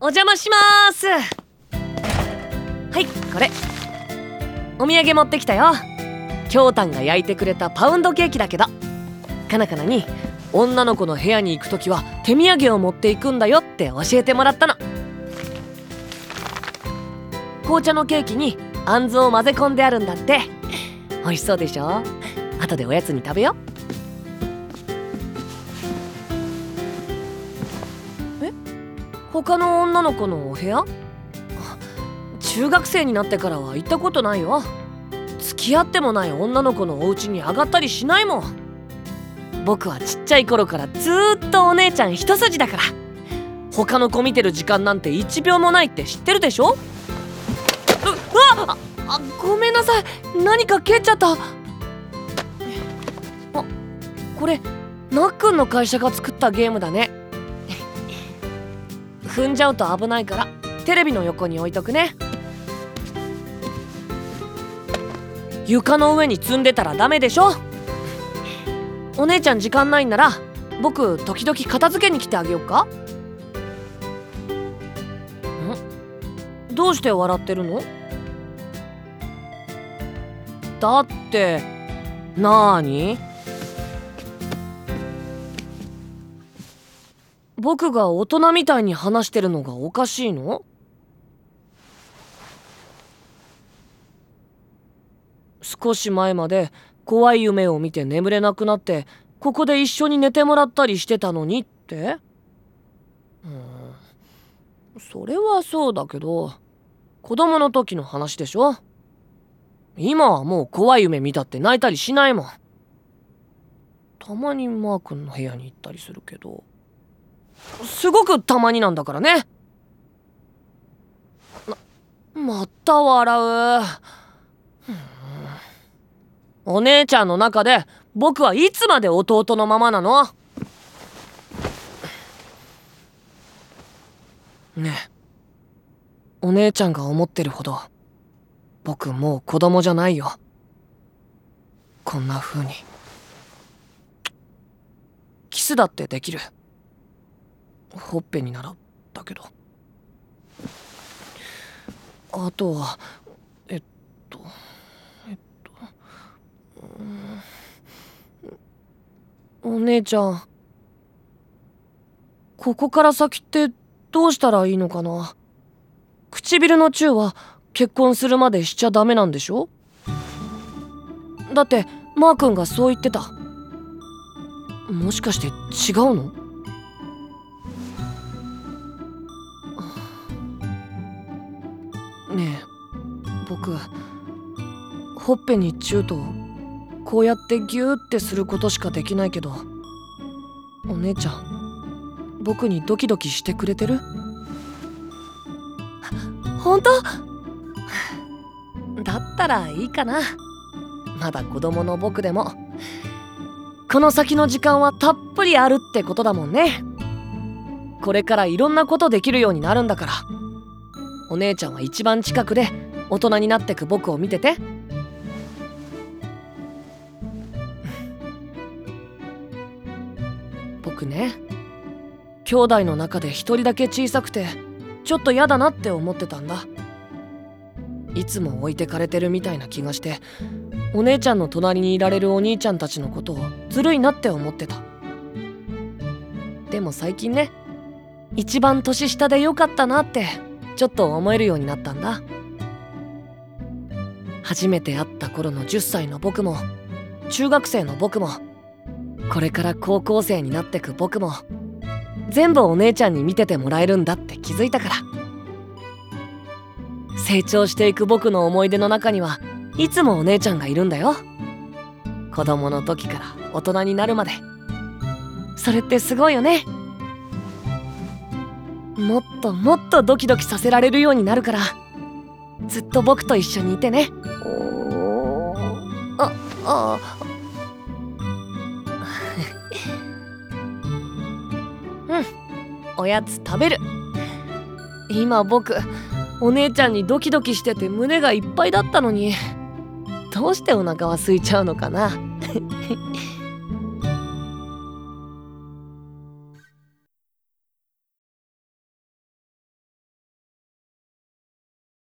邪魔しまーす。はい、これお土産持ってきたよ。きょうたんが焼いてくれたパウンドケーキだけど、かなかなに女の子の部屋に行くときは手土産を持っていくんだよって教えてもらったの。紅茶のケーキにあんずを混ぜ込んであるんだって。美味しそうでしょ。後でおやつに食べよ。他の女の子のお部屋？中学生になってからは行ったことないよ。付き合ってもない女の子のお家に上がったりしないもん。僕はちっちゃい頃からずーっとお姉ちゃん一筋だから、他の子見てる時間なんて1秒もないって知ってるでしょ。ごめんなさい、何か蹴っちゃった。これなっくんの会社が作ったゲームだね。踏んじゃうと危ないからテレビの横に置いとくね。床の上に積んでたらダメでしょ。お姉ちゃん時間ないんなら僕時々片付けに来てあげようか。どうして笑ってるの？だってなーに？僕が大人みたいに話してるのがおかしいの？少し前まで怖い夢を見て眠れなくなってここで一緒に寝てもらったりしてたのにって？それはそうだけど子供の時の話でしょ。今はもう怖い夢見たって泣いたりしないもん。たまにマー君の部屋に行ったりするけど、すごくたまになんだからね。また笑う。お姉ちゃんの中で僕はいつまで弟のままなの？ねえ、お姉ちゃんが思ってるほど僕もう子供じゃないよ。こんな風にキスだってできる。ほっぺにならだけど。あとはお姉ちゃん、ここから先ってどうしたらいいのかな。唇のチューは結婚するまでしちゃダメなんでしょ？だってマー君がそう言ってた。もしかして違うの？ねえ、僕ほっぺにチューとこうやってギューってすることしかできないけど、お姉ちゃん僕にドキドキしてくれてる？本当？だったらいいかな。まだ子供の僕でもこの先の時間はたっぷりあるってことだもんね。これからいろんなことできるようになるんだから、お姉ちゃんは一番近くで大人になってく僕を見てて。僕ね、兄弟の中で一人だけ小さくてちょっと嫌だなって思ってたんだ。いつも置いてかれてるみたいな気がして、お姉ちゃんの隣にいられるお兄ちゃんたちのことをずるいなって思ってた。でも最近ね、一番年下でよかったなってちょっと思えるようになったんだ。初めて会った頃の10歳の僕も中学生の僕もこれから高校生になってく僕も全部お姉ちゃんに見ててもらえるんだって気づいたから。成長していく僕の思い出の中にはいつもお姉ちゃんがいるんだよ。子供の時から大人になるまで。それってすごいよね。もっともっとドキドキさせられるようになるから、ずっと僕と一緒にいてね。おやつ食べる。今僕お姉ちゃんにドキドキしてて胸がいっぱいだったのに、どうしてお腹は空いちゃうのかな。